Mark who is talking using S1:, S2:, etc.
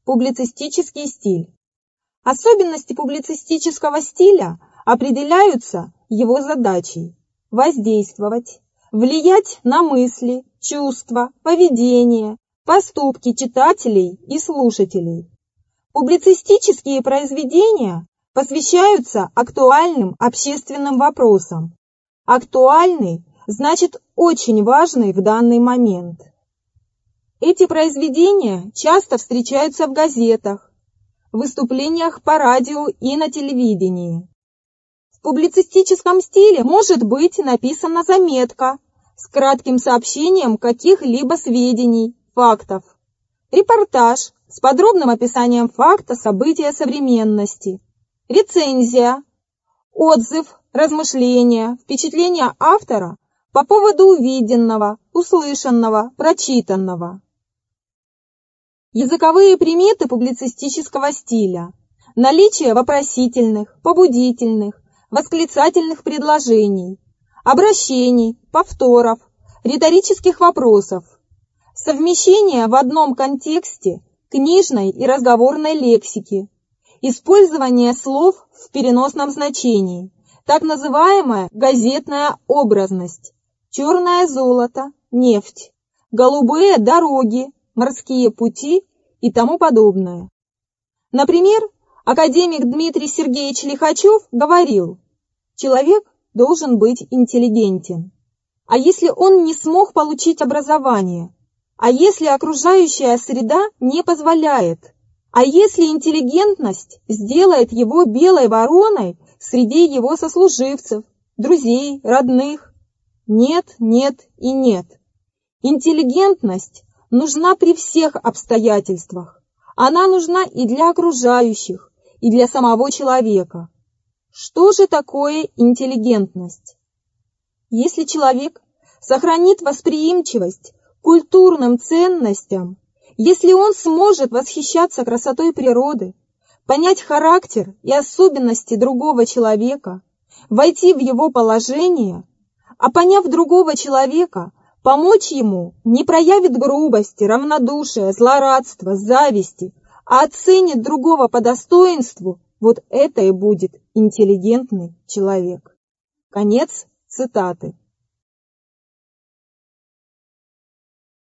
S1: Публицистический стиль. Особенности публицистического стиля определяются его задачей – воздействовать, влиять на мысли, чувства, поведение, поступки читателей и слушателей. Публицистические произведения посвящаются актуальным общественным вопросам. Актуальный значит очень важный в данный момент. Эти произведения часто встречаются в газетах, выступлениях по радио и на телевидении. В публицистическом стиле может быть написана заметка с кратким сообщением каких-либо сведений, фактов, репортаж с подробным описанием факта, события современности, рецензия, отзыв, размышления, впечатления автора по поводу увиденного, услышанного, прочитанного. Языковые приметы публицистического стиля: наличие вопросительных, побудительных, восклицательных предложений, обращений, повторов, риторических вопросов, совмещение в одном контексте книжной и разговорной лексики, использование слов в переносном значении, так называемая газетная образность, черное золото, нефть, голубые дороги, морские пути и тому подобное. Например, академик Дмитрий Сергеевич Лихачев говорил: человек должен быть интеллигентен. А если он не смог получить образование? А если окружающая среда не позволяет? А если интеллигентность сделает его белой вороной среди его сослуживцев, друзей, родных? Нет, нет и нет. Интеллигентность нужна при всех обстоятельствах. Она нужна и для окружающих, и для самого человека. Что же такое интеллигентность? Если человек сохранит восприимчивость к культурным ценностям, если он сможет восхищаться красотой природы, понять характер и особенности другого человека, войти в его положение, а поняв другого человека, помочь ему, не проявит грубости, равнодушия, злорадства, зависти, а оценит другого по достоинству, вот это и будет интеллигентный человек. Конец цитаты.